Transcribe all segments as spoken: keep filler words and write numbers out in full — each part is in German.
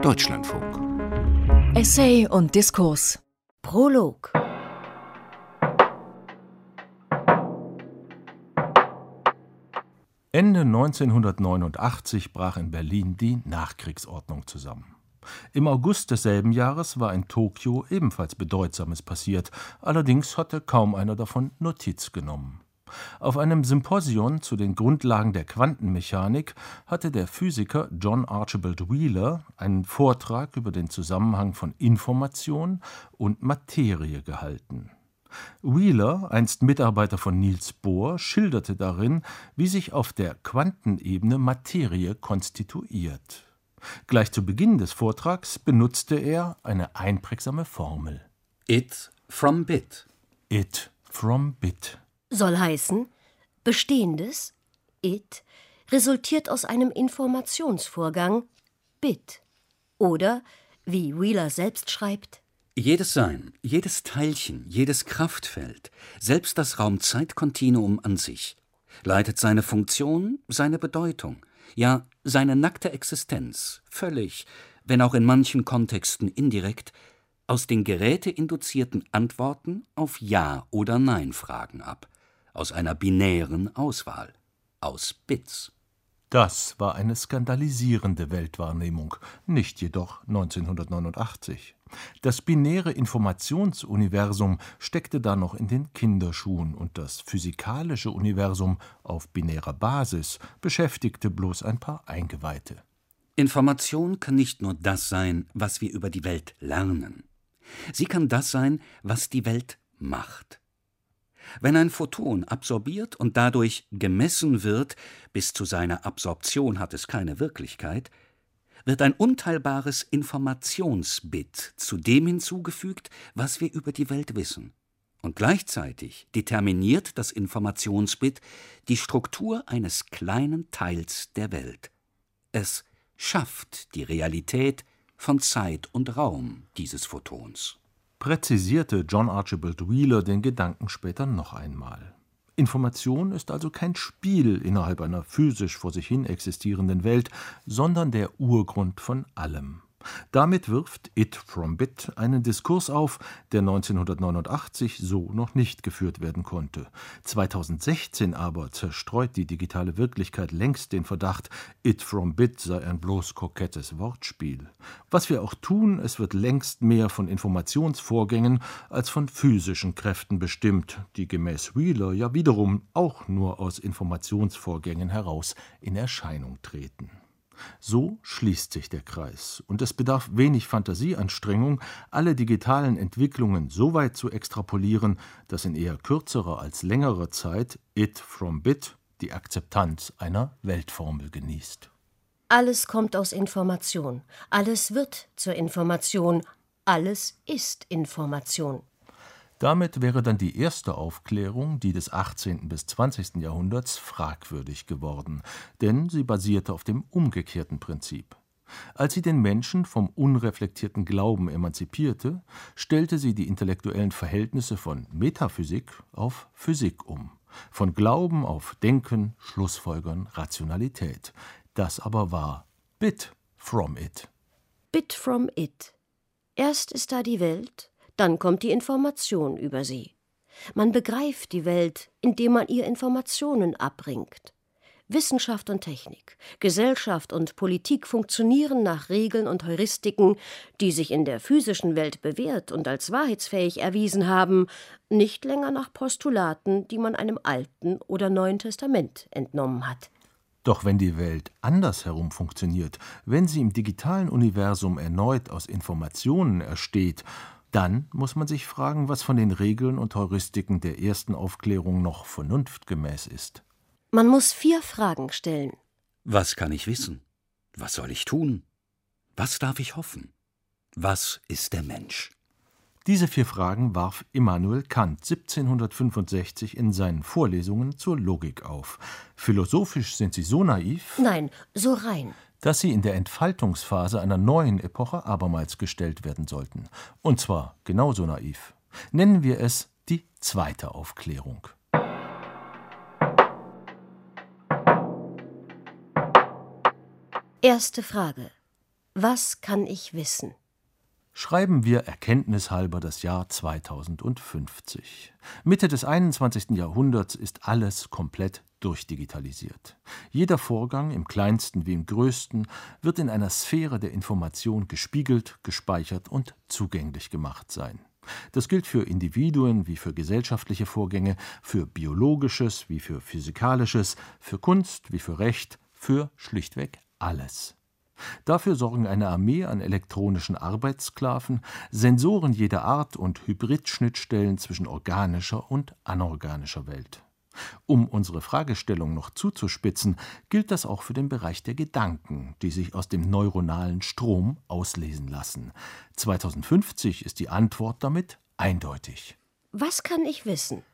Deutschlandfunk. Essay und Diskurs. Prolog. Ende neunzehnhundertneunundachtzig brach in Berlin die Nachkriegsordnung zusammen. Im August desselben Jahres war in Tokio ebenfalls Bedeutsames passiert, allerdings hatte kaum einer davon Notiz genommen. Auf einem Symposion zu den Grundlagen der Quantenmechanik hatte der Physiker John Archibald Wheeler einen Vortrag über den Zusammenhang von Information und Materie gehalten. Wheeler, einst Mitarbeiter von Niels Bohr, schilderte darin, wie sich auf der Quantenebene Materie konstituiert. Gleich zu Beginn des Vortrags benutzte er eine einprägsame Formel. It from bit. It from bit. Soll heißen, Bestehendes, It, resultiert aus einem Informationsvorgang, Bit. Oder, wie Wheeler selbst schreibt, Jedes Sein, jedes Teilchen, jedes Kraftfeld, selbst das Raum-Zeit-Kontinuum an sich, leitet seine Funktion, seine Bedeutung, ja seine nackte Existenz, völlig, wenn auch in manchen Kontexten indirekt, aus den geräteinduzierten Antworten auf Ja- oder Nein-Fragen ab, aus einer binären Auswahl, aus Bits. Das war eine skandalisierende Weltwahrnehmung, nicht jedoch neunzehnhundertneunundachtzig. Das binäre Informationsuniversum steckte da noch in den Kinderschuhen und das physikalische Universum auf binärer Basis beschäftigte bloß ein paar Eingeweihte. Information kann nicht nur das sein, was wir über die Welt lernen. Sie kann das sein, was die Welt macht. Wenn ein Photon absorbiert und dadurch gemessen wird, bis zu seiner Absorption hat es keine Wirklichkeit, wird ein unteilbares Informationsbit zu dem hinzugefügt, was wir über die Welt wissen. Und gleichzeitig determiniert das Informationsbit die Struktur eines kleinen Teils der Welt. Es schafft die Realität von Zeit und Raum dieses Photons. Präzisierte John Archibald Wheeler den Gedanken später noch einmal. Information ist also kein Spiel innerhalb einer physisch vor sich hin existierenden Welt, sondern der Urgrund von allem. Damit wirft It from Bit einen Diskurs auf, der neunzehnhundertneunundachtzig so noch nicht geführt werden konnte. zweitausendsechzehn aber zerstreut die digitale Wirklichkeit längst den Verdacht, It from Bit sei ein bloß kokettes Wortspiel. Was wir auch tun, es wird längst mehr von Informationsvorgängen als von physischen Kräften bestimmt, die gemäß Wheeler ja wiederum auch nur aus Informationsvorgängen heraus in Erscheinung treten. So schließt sich der Kreis, und es bedarf wenig Fantasieanstrengung, alle digitalen Entwicklungen so weit zu extrapolieren, dass in eher kürzerer als längerer Zeit It from Bit die Akzeptanz einer Weltformel genießt. alles kommt aus Information, alles wird zur Information, alles ist Information. Damit wäre dann die erste Aufklärung, die des achtzehnten bis zwanzigsten Jahrhunderts, fragwürdig geworden, denn sie basierte auf dem umgekehrten Prinzip. Als sie den Menschen vom unreflektierten Glauben emanzipierte, stellte sie die intellektuellen Verhältnisse von Metaphysik auf Physik um, von Glauben auf Denken, Schlussfolgern, Rationalität. Das aber war Bit from It. Bit from It. Erst ist da die Welt, dann kommt die Information über sie. Man begreift die Welt, indem man ihr Informationen abbringt. Wissenschaft und Technik, Gesellschaft und Politik funktionieren nach Regeln und Heuristiken, die sich in der physischen Welt bewährt und als wahrheitsfähig erwiesen haben, nicht länger nach Postulaten, die man einem Alten oder Neuen Testament entnommen hat. Doch wenn die Welt andersherum funktioniert, wenn sie im digitalen Universum erneut aus Informationen ersteht, dann muss man sich fragen, was von den Regeln und Heuristiken der ersten Aufklärung noch vernunftgemäß ist. Man muss vier Fragen stellen. Was kann ich wissen? Was soll ich tun? Was darf ich hoffen? Was ist der Mensch? Diese vier Fragen warf Immanuel Kant siebzehnhundertfünfundsechzig in seinen Vorlesungen zur Logik auf. Philosophisch sind sie so naiv, Nein, so rein. dass sie in der Entfaltungsphase einer neuen Epoche abermals gestellt werden sollten. Und zwar genauso naiv. Nennen wir es die zweite Aufklärung. Erste Frage. Was kann ich wissen? Schreiben wir erkenntnishalber das Jahr zweitausendfünfzig. Mitte des einundzwanzigsten Jahrhunderts ist alles komplett durchdigitalisiert. Jeder Vorgang, im kleinsten wie im größten, wird in einer Sphäre der Information gespiegelt, gespeichert und zugänglich gemacht sein. Das gilt für Individuen wie für gesellschaftliche Vorgänge, für Biologisches wie für Physikalisches, für Kunst wie für Recht, für schlichtweg alles. Dafür sorgen eine Armee an elektronischen Arbeitssklaven, Sensoren jeder Art und Hybridschnittstellen zwischen organischer und anorganischer Welt. Um unsere Fragestellung noch zuzuspitzen, gilt das auch für den Bereich der Gedanken, die sich aus dem neuronalen Strom auslesen lassen. zweitausendfünfzig ist die Antwort damit eindeutig. Was kann ich wissen?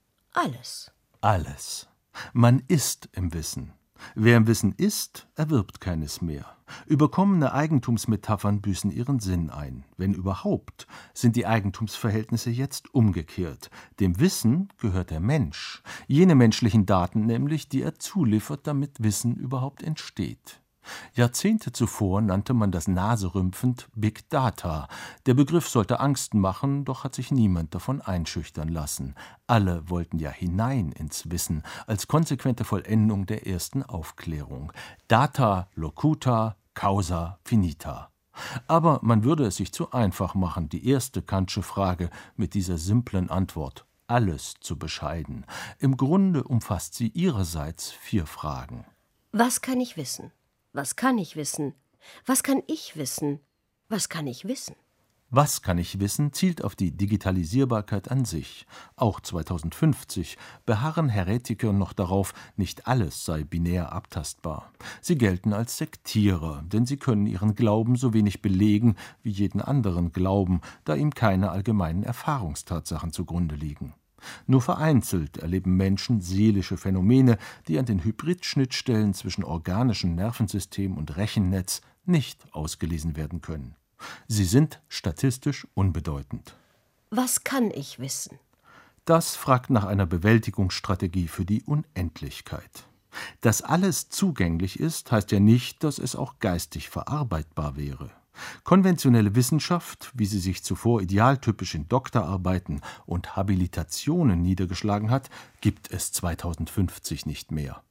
Alles. Alles. Man ist im Wissen. Wer im Wissen ist, erwirbt keines mehr. Überkommene Eigentumsmetaphern büßen ihren Sinn ein. Wenn überhaupt, sind die Eigentumsverhältnisse jetzt umgekehrt. Dem Wissen gehört der Mensch, jene menschlichen Daten nämlich, die er zuliefert, damit Wissen überhaupt entsteht. Jahrzehnte zuvor nannte man das naserümpfend Big Data. Der Begriff sollte Angst machen, doch hat sich niemand davon einschüchtern lassen. Alle wollten ja hinein ins Wissen, als konsequente Vollendung der ersten Aufklärung. Data locuta, causa finita. Aber man würde es sich zu einfach machen, die erste Kantsche Frage mit dieser simplen Antwort alles zu bescheiden. Im Grunde umfasst sie ihrerseits vier Fragen. Was kann ich wissen? Was kann ich wissen? Was kann ich wissen? Was kann ich wissen? Was kann ich wissen zielt auf die Digitalisierbarkeit an sich. Auch zweitausendfünfzig beharren Heretiker noch darauf, nicht alles sei binär abtastbar. Sie gelten als Sektierer, denn sie können ihren Glauben so wenig belegen wie jeden anderen Glauben, da ihm keine allgemeinen Erfahrungstatsachen zugrunde liegen. Nur vereinzelt erleben Menschen seelische Phänomene, die an den Hybridschnittstellen zwischen organischem Nervensystem und Rechennetz nicht ausgelesen werden können. Sie sind statistisch unbedeutend. Was kann ich wissen? Das fragt nach einer Bewältigungsstrategie für die Unendlichkeit. Dass alles zugänglich ist, heißt ja nicht, dass es auch geistig verarbeitbar wäre. Konventionelle Wissenschaft, wie sie sich zuvor idealtypisch in Doktorarbeiten und Habilitationen niedergeschlagen hat, gibt es zweitausendfünfzig nicht mehr.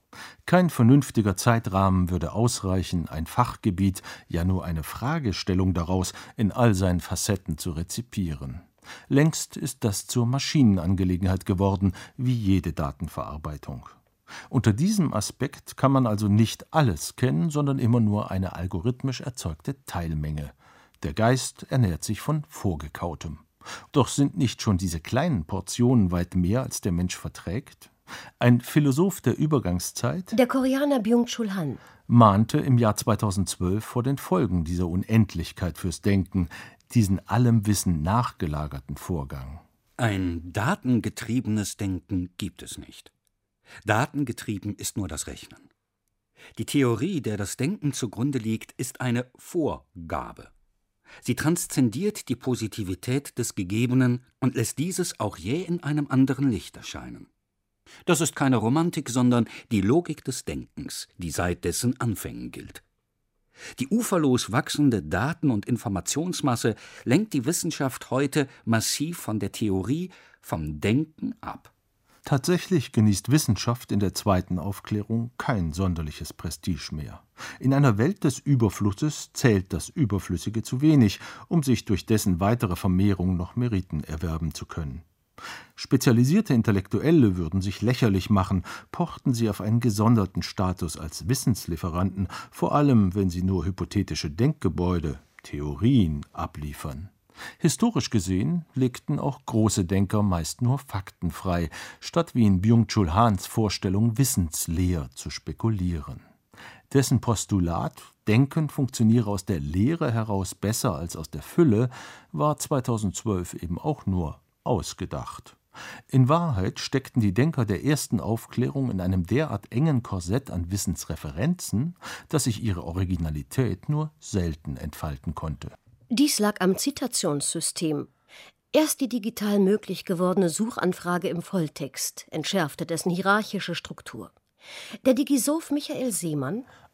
Kein vernünftiger Zeitrahmen würde ausreichen, ein Fachgebiet, ja nur eine Fragestellung daraus in all seinen Facetten zu rezipieren. Längst ist das zur Maschinenangelegenheit geworden, wie jede Datenverarbeitung. Unter diesem Aspekt kann man also nicht alles kennen, sondern immer nur eine algorithmisch erzeugte Teilmenge. Der Geist ernährt sich von Vorgekautem. Doch sind nicht schon diese kleinen Portionen weit mehr, als der Mensch verträgt? Ein Philosoph der Übergangszeit, der Koreaner Byung-Chul Han, mahnte im Jahr zweitausendzwölf vor den Folgen dieser Unendlichkeit fürs Denken, diesen allem Wissen nachgelagerten Vorgang. Ein datengetriebenes Denken gibt es nicht. Datengetrieben ist nur das Rechnen. Die Theorie, der das Denken zugrunde liegt, ist eine Vorgabe. Sie transzendiert die Positivität des Gegebenen und lässt dieses auch je in einem anderen Licht erscheinen. Das ist keine Romantik, sondern die Logik des Denkens, die seit dessen Anfängen gilt. Die uferlos wachsende Daten- und Informationsmasse lenkt die Wissenschaft heute massiv von der Theorie, vom Denken ab. Tatsächlich genießt Wissenschaft in der zweiten Aufklärung kein sonderliches Prestige mehr. In einer Welt des Überflusses zählt das Überflüssige zu wenig, um sich durch dessen weitere Vermehrung noch Meriten erwerben zu können. Spezialisierte Intellektuelle würden sich lächerlich machen, pochten sie auf einen gesonderten Status als Wissenslieferanten, vor allem wenn sie nur hypothetische Denkgebäude, Theorien abliefern. Historisch gesehen legten auch große Denker meist nur Fakten frei, statt wie in Byung-Chul Hans Vorstellung wissensleer zu spekulieren. Dessen Postulat, Denken funktioniere aus der Leere heraus besser als aus der Fülle, war zweitausendzwölf eben auch nur ausgedacht. In Wahrheit steckten die Denker der ersten Aufklärung in einem derart engen Korsett an Wissensreferenzen, dass sich ihre Originalität nur selten entfalten konnte. Dies lag am Zitationssystem. Erst die digital möglich gewordene Suchanfrage im Volltext entschärfte dessen hierarchische Struktur. Der Digisoph Michael Seemann,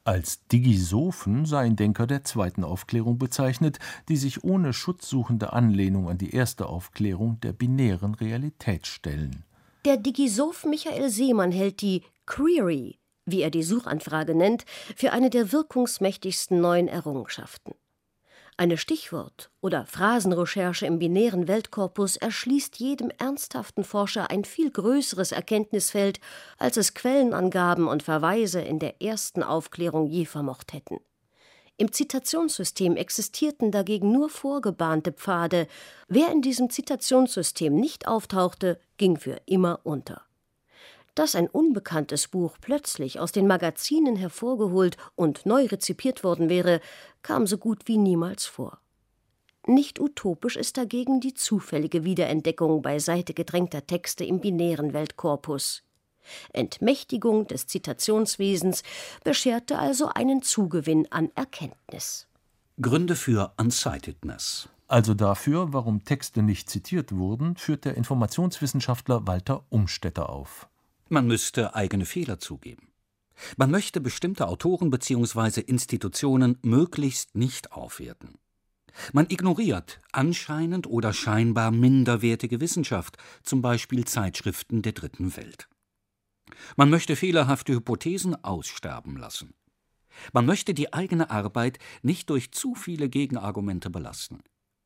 Als Digisophen seien Denker der zweiten Aufklärung bezeichnet, die sich ohne schutzsuchende Anlehnung an die erste Aufklärung der binären Realität stellen. Der Digisoph Michael Seemann hält die Query, wie er die Suchanfrage nennt, für eine der wirkungsmächtigsten neuen Errungenschaften. Eine Stichwort- oder Phrasenrecherche im binären Weltkorpus erschließt jedem ernsthaften Forscher ein viel größeres Erkenntnisfeld, als es Quellenangaben und Verweise in der ersten Aufklärung je vermocht hätten. Im Zitationssystem existierten dagegen nur vorgebahnte Pfade. Wer in diesem Zitationssystem nicht auftauchte, ging für immer unter. Dass ein unbekanntes Buch plötzlich aus den Magazinen hervorgeholt und neu rezipiert worden wäre, kam so gut wie niemals vor. Nicht utopisch ist dagegen die zufällige Wiederentdeckung beiseite gedrängter Texte im binären Weltkorpus. Entmächtigung des Zitationswesens bescherte also einen Zugewinn an Erkenntnis. Gründe für Unsightedness. Also dafür, warum Texte nicht zitiert wurden, führt der Informationswissenschaftler Walter Umstetter auf. Man müsste eigene Fehler zugeben. Man möchte bestimmte Autoren bzw. Institutionen möglichst nicht aufwerten. Man ignoriert anscheinend oder scheinbar minderwertige Wissenschaft, zum Beispiel Zeitschriften der Dritten Welt. Man möchte fehlerhafte Hypothesen aussterben lassen. Man möchte die eigene Arbeit nicht durch zu viele Gegenargumente belasten.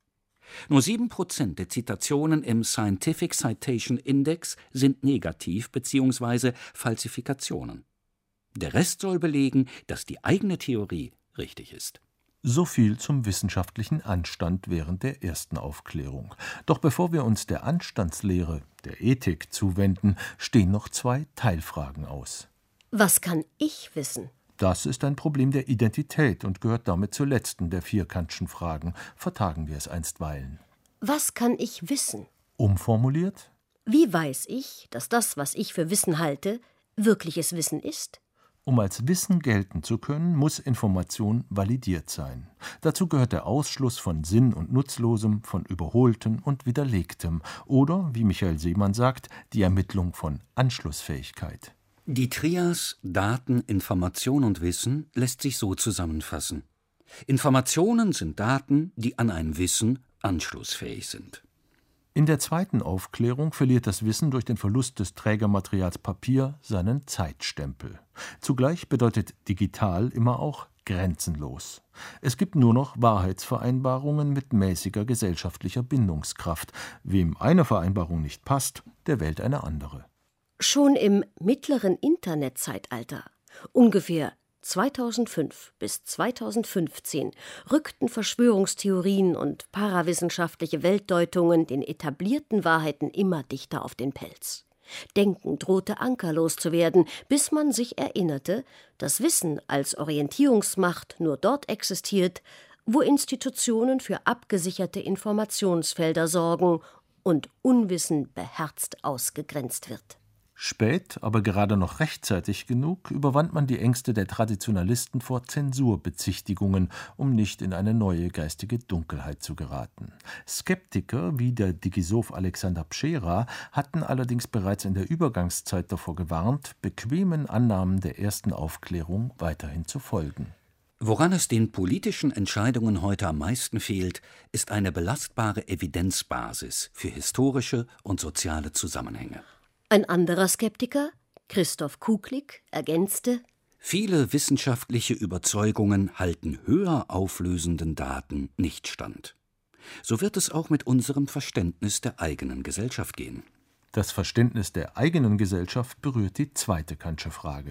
Nur sieben Prozent der Zitationen im Scientific Citation Index sind negativ bzw. Falsifikationen. Der Rest soll belegen, dass die eigene Theorie richtig ist. So viel zum wissenschaftlichen Anstand während der ersten Aufklärung. Doch bevor wir uns der Anstandslehre, der Ethik, zuwenden, stehen noch zwei Teilfragen aus. Was kann ich wissen? Das ist ein Problem der Identität und gehört damit zur letzten der vier Kantschen Fragen. Vertagen wir es einstweilen. Was kann ich wissen? Umformuliert? Wie weiß ich, dass das, was ich für Wissen halte, wirkliches Wissen ist? Um als Wissen gelten zu können, muss Information validiert sein. Dazu gehört der Ausschluss von Sinn- und Nutzlosem, von Überholtem und Widerlegtem oder, wie Michael Seemann sagt, die Ermittlung von Anschlussfähigkeit. Die Trias Daten, Information und Wissen lässt sich so zusammenfassen. Informationen sind Daten, die an ein Wissen anschlussfähig sind. In der zweiten Aufklärung verliert das Wissen durch den Verlust des Trägermaterials Papier seinen Zeitstempel. Zugleich bedeutet digital immer auch grenzenlos. Es gibt nur noch Wahrheitsvereinbarungen mit mäßiger gesellschaftlicher Bindungskraft. Wem eine Vereinbarung nicht passt, der wählt eine andere. Schon im mittleren Internetzeitalter, ungefähr zweitausendfünf bis zweitausendfünfzehn, rückten Verschwörungstheorien und parawissenschaftliche Weltdeutungen den etablierten Wahrheiten immer dichter auf den Pelz. Denken drohte ankerlos zu werden, bis man sich erinnerte, dass Wissen als Orientierungsmacht nur dort existiert, wo Institutionen für abgesicherte Informationsfelder sorgen und Unwissen beherzt ausgegrenzt wird. Spät, aber gerade noch rechtzeitig genug, überwand man die Ängste der Traditionalisten vor Zensurbezichtigungen, um nicht in eine neue geistige Dunkelheit zu geraten. Skeptiker wie der Digisoph Alexander Pschera hatten allerdings bereits in der Übergangszeit davor gewarnt, bequemen Annahmen der ersten Aufklärung weiterhin zu folgen. Woran es den politischen Entscheidungen heute am meisten fehlt, ist eine belastbare Evidenzbasis für historische und soziale Zusammenhänge. Ein anderer Skeptiker, Christoph Kuklik, ergänzte: Viele wissenschaftliche Überzeugungen halten höher auflösenden Daten nicht stand. So wird es auch mit unserem Verständnis der eigenen Gesellschaft gehen. Das Verständnis der eigenen Gesellschaft berührt die zweite Kantsche Frage.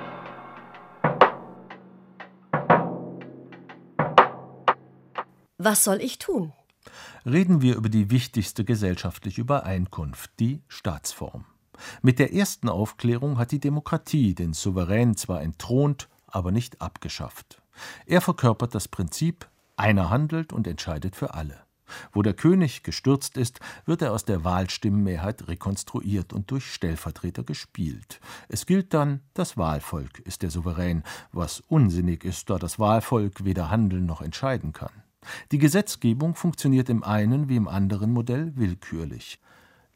Was soll ich tun? Reden wir über die wichtigste gesellschaftliche Übereinkunft, die Staatsform. Mit der ersten Aufklärung hat die Demokratie den Souverän zwar entthront, aber nicht abgeschafft. Er verkörpert das Prinzip, einer handelt und entscheidet für alle. Wo der König gestürzt ist, wird er aus der Wahlstimmenmehrheit rekonstruiert und durch Stellvertreter gespielt. Es gilt dann, das Wahlvolk ist der Souverän, was unsinnig ist, da das Wahlvolk weder handeln noch entscheiden kann. Die Gesetzgebung funktioniert im einen wie im anderen Modell willkürlich.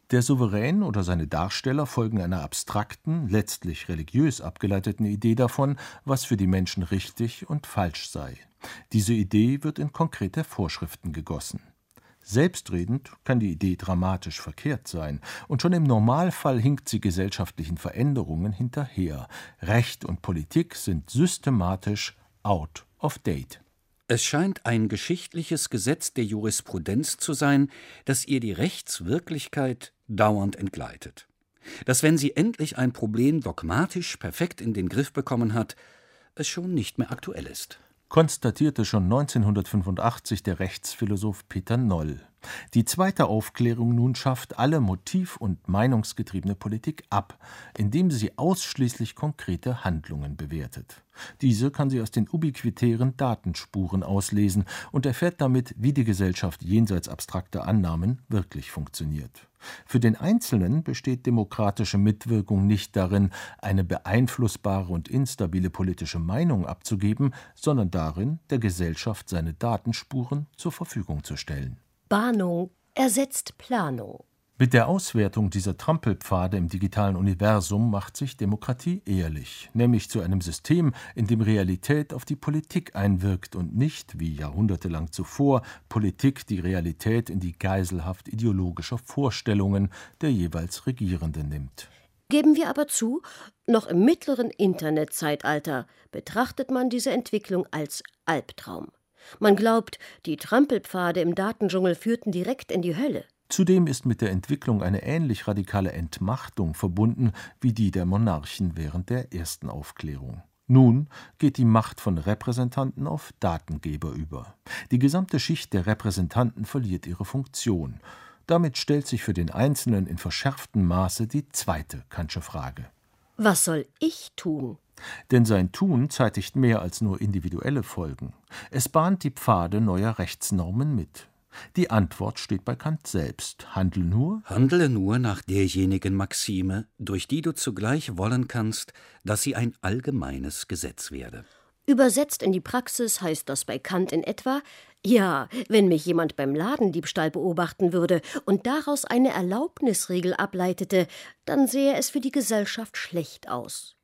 Der Souverän oder seine Darsteller folgen einer abstrakten, letztlich religiös abgeleiteten Idee davon, was für die Menschen richtig und falsch sei. Diese Idee wird in konkrete Vorschriften gegossen. Selbstredend kann die Idee dramatisch verkehrt sein, und schon im Normalfall hinkt sie gesellschaftlichen Veränderungen hinterher. Recht und Politik sind systematisch out of date. Es scheint ein geschichtliches Gesetz der Jurisprudenz zu sein, dass ihr die Rechtswirklichkeit dauernd entgleitet. Dass, wenn sie endlich ein Problem dogmatisch perfekt in den Griff bekommen hat, es schon nicht mehr aktuell ist. Konstatierte schon neunzehnhundertfünfundachtzig der Rechtsphilosoph Peter Noll. Die zweite Aufklärung nun schafft alle motiv- und meinungsgetriebene Politik ab, indem sie ausschließlich konkrete Handlungen bewertet. Diese kann sie aus den ubiquitären Datenspuren auslesen und erfährt damit, wie die Gesellschaft jenseits abstrakter Annahmen wirklich funktioniert. Für den Einzelnen besteht demokratische Mitwirkung nicht darin, eine beeinflussbare und instabile politische Meinung abzugeben, sondern darin, der Gesellschaft seine Datenspuren zur Verfügung zu stellen. Bahnung ersetzt Planung. Mit der Auswertung dieser Trampelpfade im digitalen Universum macht sich Demokratie ehrlich, nämlich zu einem System, in dem Realität auf die Politik einwirkt und nicht, wie jahrhundertelang zuvor, Politik die Realität in die Geiselhaft ideologischer Vorstellungen der jeweils Regierenden nimmt. Geben wir aber zu, noch im mittleren Internetzeitalter betrachtet man diese Entwicklung als Albtraum. Man glaubt, die Trampelpfade im Datendschungel führten direkt in die Hölle. Zudem ist mit der Entwicklung eine ähnlich radikale Entmachtung verbunden wie die der Monarchen während der ersten Aufklärung. Nun geht die Macht von Repräsentanten auf Datengeber über. Die gesamte Schicht der Repräsentanten verliert ihre Funktion. Damit stellt sich für den Einzelnen in verschärftem Maße die zweite Kantsche Frage. Was soll ich tun? Denn sein Tun zeitigt mehr als nur individuelle Folgen. Es bahnt die Pfade neuer Rechtsnormen mit. Die Antwort steht bei Kant selbst. Handle nur, Handle nur nach derjenigen Maxime, durch die du zugleich wollen kannst, dass sie ein allgemeines Gesetz werde. Übersetzt in die Praxis heißt das bei Kant in etwa: Ja, wenn mich jemand beim Ladendiebstahl beobachten würde und daraus eine Erlaubnisregel ableitete, dann sähe es für die Gesellschaft schlecht aus.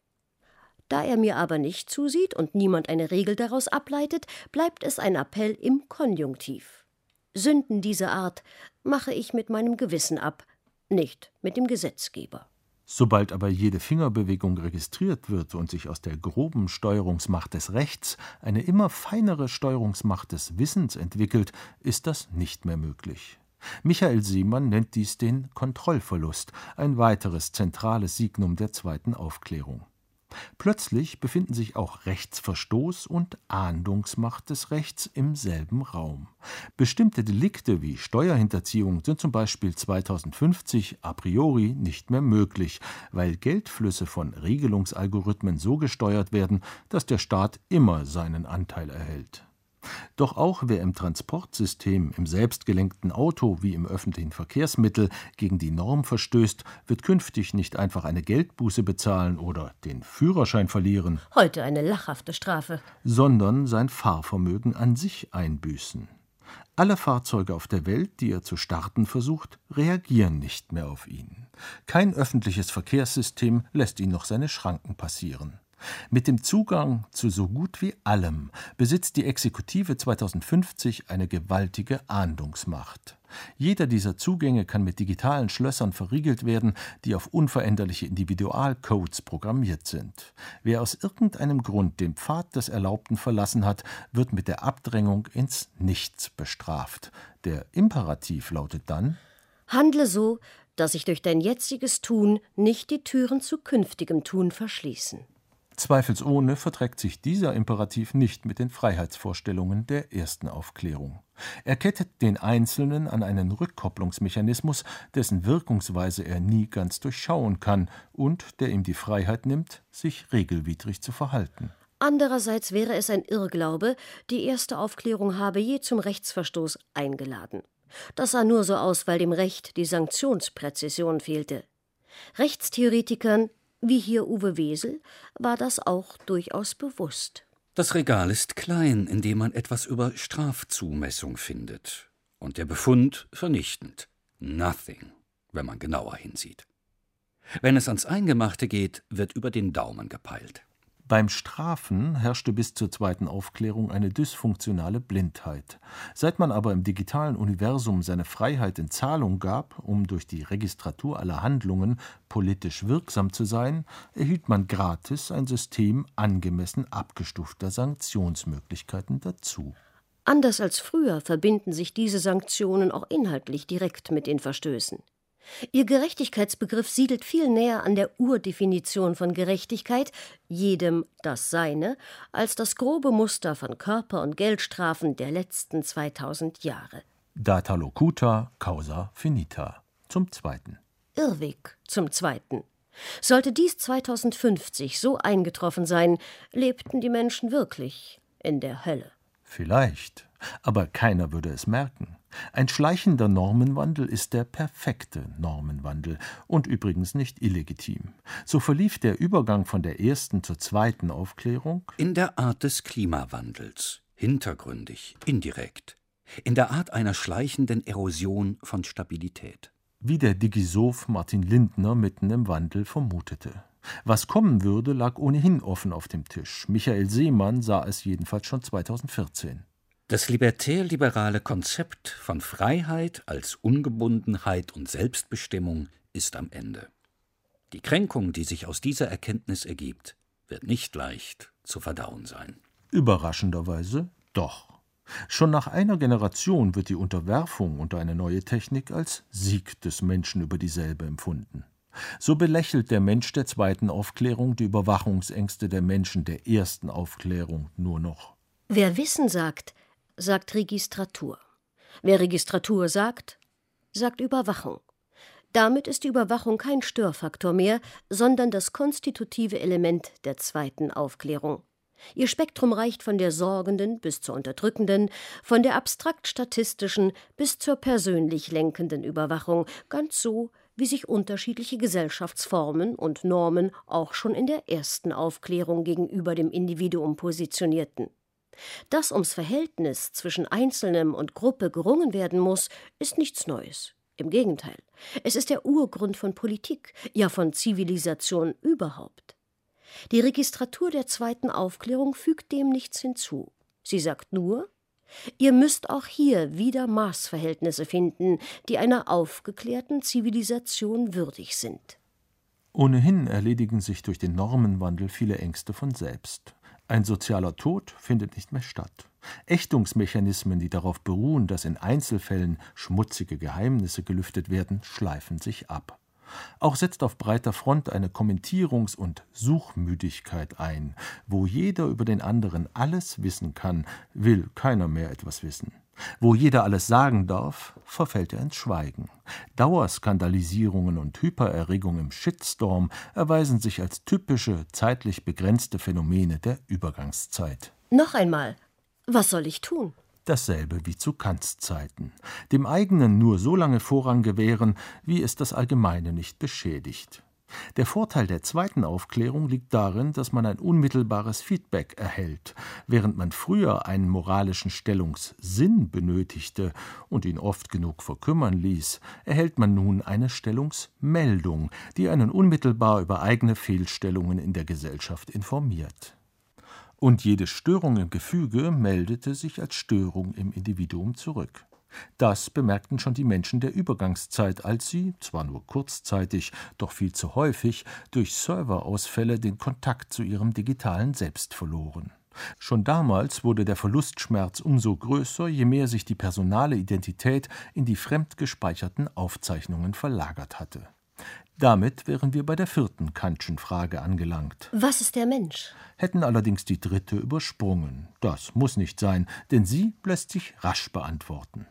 Da er mir aber nicht zusieht und niemand eine Regel daraus ableitet, bleibt es ein Appell im Konjunktiv. Sünden dieser Art mache ich mit meinem Gewissen ab, nicht mit dem Gesetzgeber. Sobald aber jede Fingerbewegung registriert wird und sich aus der groben Steuerungsmacht des Rechts eine immer feinere Steuerungsmacht des Wissens entwickelt, ist das nicht mehr möglich. Michael Seemann nennt dies den Kontrollverlust, ein weiteres zentrales Signum der zweiten Aufklärung. Plötzlich befinden sich auch Rechtsverstoß und Ahndungsmacht des Rechts im selben Raum. Bestimmte Delikte wie Steuerhinterziehung sind zum Beispiel zweitausendfünfzig a priori nicht mehr möglich, weil Geldflüsse von Regelungsalgorithmen so gesteuert werden, dass der Staat immer seinen Anteil erhält. Doch auch wer im Transportsystem, im selbstgelenkten Auto wie im öffentlichen Verkehrsmittel gegen die Norm verstößt, wird künftig nicht einfach eine Geldbuße bezahlen oder den Führerschein verlieren, Heute eine lachhafte Strafe. sondern sein Fahrvermögen an sich einbüßen. Alle Fahrzeuge auf der Welt, die er zu starten versucht, reagieren nicht mehr auf ihn. Kein öffentliches Verkehrssystem lässt ihn noch seine Schranken passieren. Mit dem Zugang zu so gut wie allem besitzt die Exekutive zweitausendfünfzig eine gewaltige Ahndungsmacht. Jeder dieser Zugänge kann mit digitalen Schlössern verriegelt werden, die auf unveränderliche Individualcodes programmiert sind. Wer aus irgendeinem Grund den Pfad des Erlaubten verlassen hat, wird mit der Abdrängung ins Nichts bestraft. Der Imperativ lautet dann: Handle so, dass sich durch dein jetziges Tun nicht die Türen zu künftigem Tun verschließen. Zweifelsohne verträgt sich dieser Imperativ nicht mit den Freiheitsvorstellungen der ersten Aufklärung. Er kettet den Einzelnen an einen Rückkopplungsmechanismus, dessen Wirkungsweise er nie ganz durchschauen kann und der ihm die Freiheit nimmt, sich regelwidrig zu verhalten. Andererseits wäre es ein Irrglaube, die erste Aufklärung habe je zum Rechtsverstoß eingeladen. Das sah nur so aus, weil dem Recht die Sanktionspräzision fehlte. Rechtstheoretikern, wie hier Uwe Wesel, war das auch durchaus bewusst. Das Regal ist klein, in dem man etwas über Strafzumessung findet. Und der Befund vernichtend. Nothing. wenn man genauer hinsieht. Wenn es ans Eingemachte geht, wird über den Daumen gepeilt. Beim Strafen herrschte bis zur zweiten Aufklärung eine dysfunktionale Blindheit. Seit man aber im digitalen Universum seine Freiheit in Zahlung gab, um durch die Registratur aller Handlungen politisch wirksam zu sein, erhielt man gratis ein System angemessen abgestufter Sanktionsmöglichkeiten dazu. Anders als früher verbinden sich diese Sanktionen auch inhaltlich direkt mit den Verstößen. Ihr Gerechtigkeitsbegriff siedelt viel näher an der Urdefinition von Gerechtigkeit, jedem das Seine, als das grobe Muster von Körper- und Geldstrafen der letzten zweitausend Jahre. Data locuta, causa finita. Zum Zweiten. Irrweg zum Zweiten. Sollte dies zweitausendfünfzig so eingetroffen sein, lebten die Menschen wirklich in der Hölle. Vielleicht, aber keiner würde es merken. Ein schleichender Normenwandel ist der perfekte Normenwandel und übrigens nicht illegitim. So verlief der Übergang von der ersten zur zweiten Aufklärung in der Art des Klimawandels, hintergründig, indirekt, in der Art einer schleichenden Erosion von Stabilität. Wie der Digisoph Martin Lindner mitten im Wandel vermutete. Was kommen würde, lag ohnehin offen auf dem Tisch. Michael Seemann sah es jedenfalls schon zweitausendvierzehn. Das libertär-liberale Konzept von Freiheit als Ungebundenheit und Selbstbestimmung ist am Ende. Die Kränkung, die sich aus dieser Erkenntnis ergibt, wird nicht leicht zu verdauen sein. Überraschenderweise doch. Schon nach einer Generation wird die Unterwerfung unter eine neue Technik als Sieg des Menschen über dieselbe empfunden. So belächelt der Mensch der zweiten Aufklärung die Überwachungsängste der Menschen der ersten Aufklärung nur noch. Wer Wissen sagt, sagt Registratur. Wer Registratur sagt, sagt Überwachung. Damit ist die Überwachung kein Störfaktor mehr, sondern das konstitutive Element der zweiten Aufklärung. Ihr Spektrum reicht von der sorgenden bis zur unterdrückenden, von der abstrakt-statistischen bis zur persönlich lenkenden Überwachung, ganz so, wie sich unterschiedliche Gesellschaftsformen und Normen auch schon in der ersten Aufklärung gegenüber dem Individuum positionierten. Dass ums Verhältnis zwischen Einzelnem und Gruppe gerungen werden muss, ist nichts Neues. Im Gegenteil, es ist der Urgrund von Politik, ja von Zivilisation überhaupt. Die Registratur der zweiten Aufklärung fügt dem nichts hinzu. Sie sagt nur, ihr müsst auch hier wieder Maßverhältnisse finden, die einer aufgeklärten Zivilisation würdig sind. Ohnehin erledigen sich durch den Normenwandel viele Ängste von selbst. Ein sozialer Tod findet nicht mehr statt. Ächtungsmechanismen, die darauf beruhen, dass in Einzelfällen schmutzige Geheimnisse gelüftet werden, schleifen sich ab. Auch setzt auf breiter Front eine Kommentierungs- und Suchmüdigkeit ein. Wo jeder über den anderen alles wissen kann, will keiner mehr etwas wissen. Wo jeder alles sagen darf, verfällt er ins Schweigen. Dauerskandalisierungen und Hypererregung im Shitstorm erweisen sich als typische, zeitlich begrenzte Phänomene der Übergangszeit. Noch einmal, was soll ich tun? Dasselbe wie zu Kants Zeiten. Dem eigenen nur so lange Vorrang gewähren, wie es das Allgemeine nicht beschädigt. Der Vorteil der zweiten Aufklärung liegt darin, dass man ein unmittelbares Feedback erhält. Während man früher einen moralischen Stellungssinn benötigte und ihn oft genug verkümmern ließ, erhält man nun eine Stellungsmeldung, die einen unmittelbar über eigene Fehlstellungen in der Gesellschaft informiert. Und jede Störung im Gefüge meldete sich als Störung im Individuum zurück. Das bemerkten schon die Menschen der Übergangszeit, als sie, zwar nur kurzzeitig, doch viel zu häufig, durch Serverausfälle den Kontakt zu ihrem digitalen Selbst verloren. Schon damals wurde der Verlustschmerz umso größer, je mehr sich die personale Identität in die fremd gespeicherten Aufzeichnungen verlagert hatte. Damit wären wir bei der vierten Kantschen Frage angelangt. Was ist der Mensch? Hätten allerdings die dritte übersprungen. Das muss nicht sein, denn sie lässt sich rasch beantworten.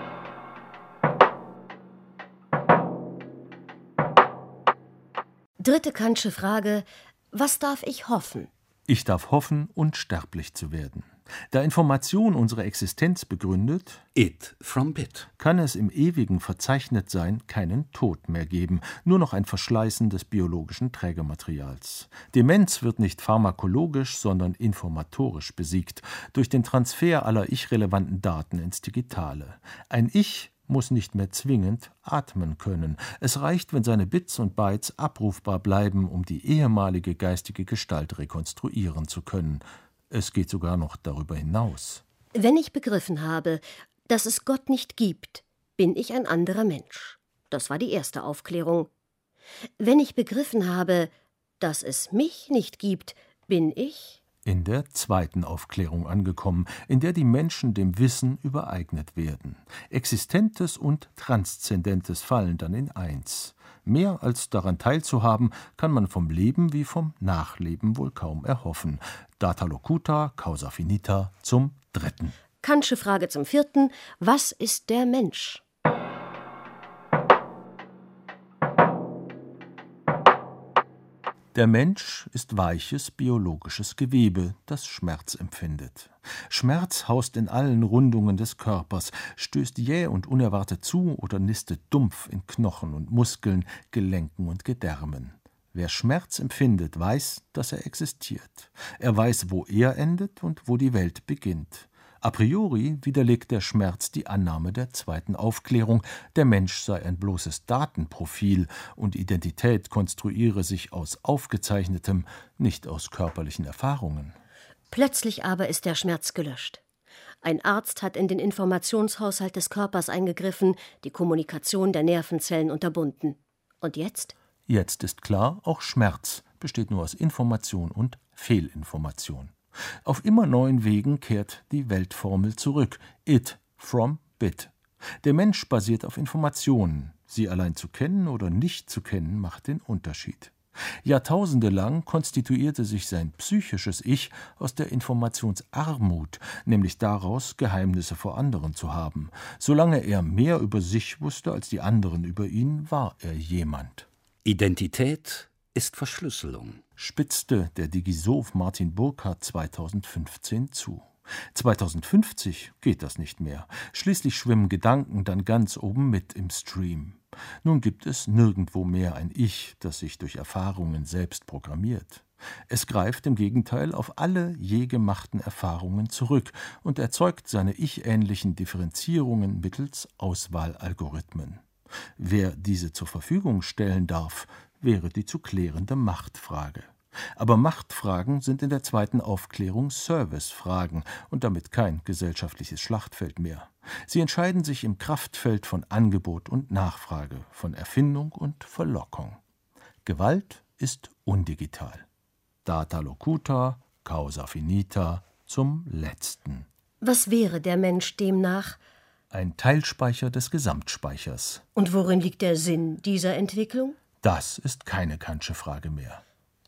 Dritte Kantsche Frage: Was darf ich hoffen? Ich darf hoffen, unsterblich zu werden. Da Information unsere Existenz begründet, It from bit, kann es im ewigen Verzeichnetsein keinen Tod mehr geben, nur noch ein Verschleißen des biologischen Trägermaterials. Demenz wird nicht pharmakologisch, sondern informatorisch besiegt, durch den Transfer aller ich-relevanten Daten ins Digitale. Ein Ich muss nicht mehr zwingend atmen können. Es reicht, wenn seine Bits und Bytes abrufbar bleiben, um die ehemalige geistige Gestalt rekonstruieren zu können. Es geht sogar noch darüber hinaus. Wenn ich begriffen habe, dass es Gott nicht gibt, bin ich ein anderer Mensch. Das war die erste Aufklärung. Wenn ich begriffen habe, dass es mich nicht gibt, bin ich in der zweiten Aufklärung angekommen, in der die Menschen dem Wissen übereignet werden. Existentes und Transzendentes fallen dann in eins. Mehr als daran teilzuhaben, kann man vom Leben wie vom Nachleben wohl kaum erhoffen. Data locuta, causa finita zum dritten. Kantsche Frage zum vierten: Was ist der Mensch? Der Mensch ist weiches biologisches Gewebe, das Schmerz empfindet. Schmerz haust in allen Rundungen des Körpers, stößt jäh und unerwartet zu oder nistet dumpf in Knochen und Muskeln, Gelenken und Gedärmen. Wer Schmerz empfindet, weiß, dass er existiert. Er weiß, wo er endet und wo die Welt beginnt. A priori widerlegt der Schmerz die Annahme der zweiten Aufklärung, der Mensch sei ein bloßes Datenprofil und Identität konstruiere sich aus Aufgezeichnetem, nicht aus körperlichen Erfahrungen. Plötzlich aber ist der Schmerz gelöscht. Ein Arzt hat in den Informationshaushalt des Körpers eingegriffen, die Kommunikation der Nervenzellen unterbunden. Und jetzt? Jetzt ist klar, auch Schmerz besteht nur aus Information und Fehlinformation. Auf immer neuen Wegen kehrt die Weltformel zurück. It from bit. Der Mensch basiert auf Informationen. Sie allein zu kennen oder nicht zu kennen, macht den Unterschied. Jahrtausende lang konstituierte sich sein psychisches Ich aus der Informationsarmut, nämlich daraus, Geheimnisse vor anderen zu haben. Solange er mehr über sich wusste als die anderen über ihn, war er jemand. Identität ist Verschlüsselung, spitzte der Digisoph Martin Burkhardt zweitausendfünfzehn zu. zweitausendfünfzig geht das nicht mehr. Schließlich schwimmen Gedanken dann ganz oben mit im Stream. Nun gibt es nirgendwo mehr ein Ich, das sich durch Erfahrungen selbst programmiert. Es greift im Gegenteil auf alle je gemachten Erfahrungen zurück und erzeugt seine ich-ähnlichen Differenzierungen mittels Auswahlalgorithmen. Wer diese zur Verfügung stellen darf, wäre die zu klärende Machtfrage. Aber Machtfragen sind in der zweiten Aufklärung Servicefragen und damit kein gesellschaftliches Schlachtfeld mehr. Sie entscheiden sich im Kraftfeld von Angebot und Nachfrage, von Erfindung und Verlockung. Gewalt ist undigital. Data locuta, causa finita zum letzten. Was wäre der Mensch demnach? Ein Teilspeicher des Gesamtspeichers. Und worin liegt der Sinn dieser Entwicklung? Das ist keine Kantsche Frage mehr.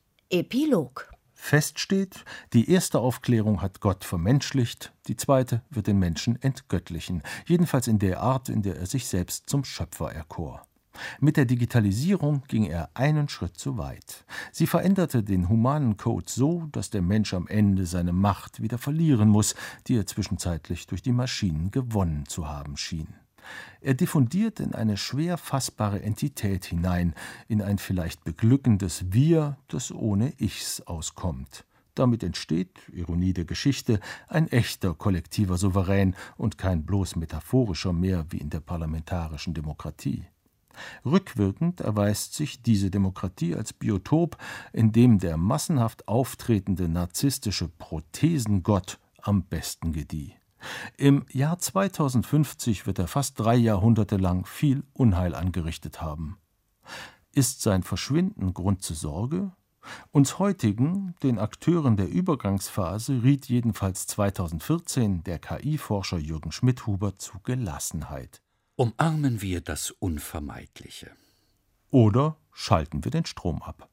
Epilog. Fest steht, die erste Aufklärung hat Gott vermenschlicht, die zweite wird den Menschen entgöttlichen, jedenfalls in der Art, in der er sich selbst zum Schöpfer erkor. Mit der Digitalisierung ging er einen Schritt zu weit. Sie veränderte den humanen Code so, dass der Mensch am Ende seine Macht wieder verlieren muss, die er zwischenzeitlich durch die Maschinen gewonnen zu haben schien. Er diffundiert in eine schwer fassbare Entität hinein, in ein vielleicht beglückendes Wir, das ohne Ichs auskommt. Damit entsteht, Ironie der Geschichte, ein echter kollektiver Souverän und kein bloß metaphorischer mehr wie in der parlamentarischen Demokratie. Rückwirkend erweist sich diese Demokratie als Biotop, in dem der massenhaft auftretende narzisstische Prothesengott am besten gedieh. Im Jahr zweitausendfünfzig wird er fast drei Jahrhunderte lang viel Unheil angerichtet haben. Ist sein Verschwinden Grund zur Sorge? Uns heutigen, den Akteuren der Übergangsphase, riet jedenfalls zweitausendvierzehn der K I-Forscher Jürgen Schmidhuber zu Gelassenheit. Umarmen wir das Unvermeidliche. Oder schalten wir den Strom ab.